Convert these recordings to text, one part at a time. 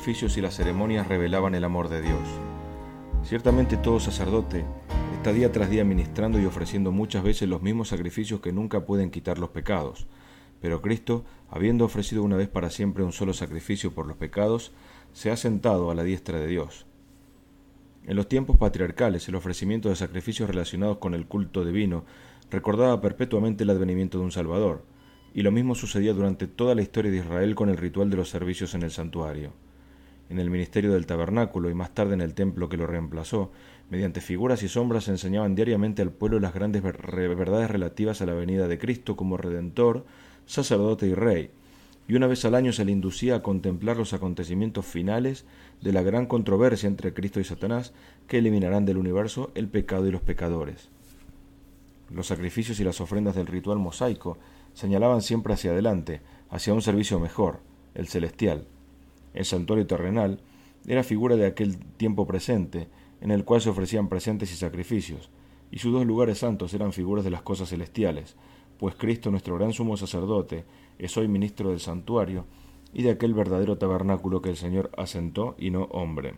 sacrificios y las ceremonias revelaban el amor de Dios. Ciertamente todo sacerdote está día tras día ministrando y ofreciendo muchas veces los mismos sacrificios que nunca pueden quitar los pecados. Pero Cristo, habiendo ofrecido una vez para siempre un solo sacrificio por los pecados, se ha sentado a la diestra de Dios. En los tiempos patriarcales, el ofrecimiento de sacrificios relacionados con el culto divino recordaba perpetuamente el advenimiento de un Salvador, y lo mismo sucedía durante toda la historia de Israel con el ritual de los servicios en el santuario. En el ministerio del tabernáculo y más tarde en el templo que lo reemplazó, mediante figuras y sombras se enseñaban diariamente al pueblo las grandes verdades relativas a la venida de Cristo como Redentor, sacerdote y Rey, y una vez al año se le inducía a contemplar los acontecimientos finales de la gran controversia entre Cristo y Satanás que eliminarán del universo el pecado y los pecadores. Los sacrificios y las ofrendas del ritual mosaico señalaban siempre hacia adelante, hacia un servicio mejor, el celestial. El santuario terrenal era figura de aquel tiempo presente, en el cual se ofrecían presentes y sacrificios, y sus dos lugares santos eran figuras de las cosas celestiales, pues Cristo, nuestro gran sumo sacerdote, es hoy ministro del santuario y de aquel verdadero tabernáculo que el Señor asentó y no hombre.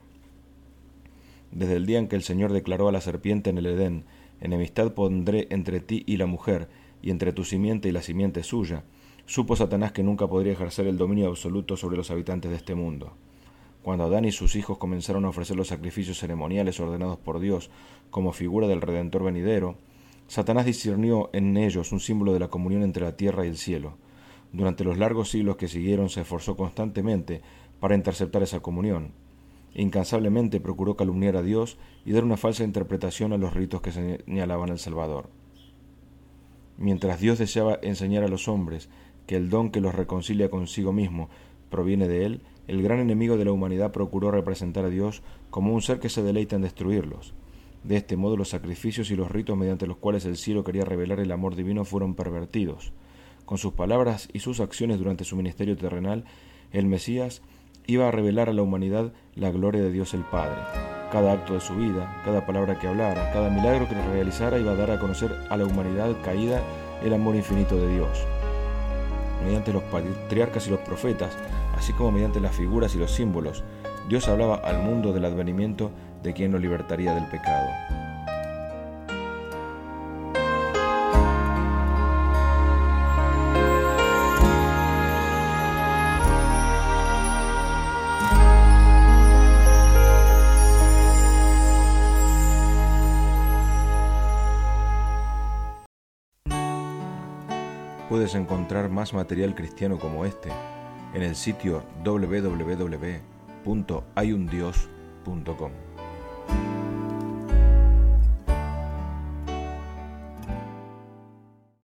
Desde el día en que el Señor declaró a la serpiente en el Edén: enemistad pondré entre ti y la mujer, y entre tu simiente y la simiente suya, supo Satanás que nunca podría ejercer el dominio absoluto sobre los habitantes de este mundo. Cuando Adán y sus hijos comenzaron a ofrecer los sacrificios ceremoniales ordenados por Dios como figura del Redentor venidero, Satanás discernió en ellos un símbolo de la comunión entre la tierra y el cielo. Durante los largos siglos que siguieron se esforzó constantemente para interceptar esa comunión. Incansablemente procuró calumniar a Dios y dar una falsa interpretación a los ritos que señalaban al Salvador. Mientras Dios deseaba enseñar a los hombres que el don que los reconcilia consigo mismo proviene de Él, el gran enemigo de la humanidad procuró representar a Dios como un ser que se deleita en destruirlos. De este modo los sacrificios y los ritos mediante los cuales el cielo quería revelar el amor divino fueron pervertidos. Con sus palabras y sus acciones durante su ministerio terrenal, el Mesías iba a revelar a la humanidad la gloria de Dios el Padre. Cada acto de su vida, cada palabra que hablara, cada milagro que realizara iba a dar a conocer a la humanidad caída el amor infinito de Dios. Mediante los patriarcas y los profetas, así como mediante las figuras y los símbolos, Dios hablaba al mundo del advenimiento de quien lo libertaría del pecado. Puedes encontrar más material cristiano como este en el sitio www.hayundios.com.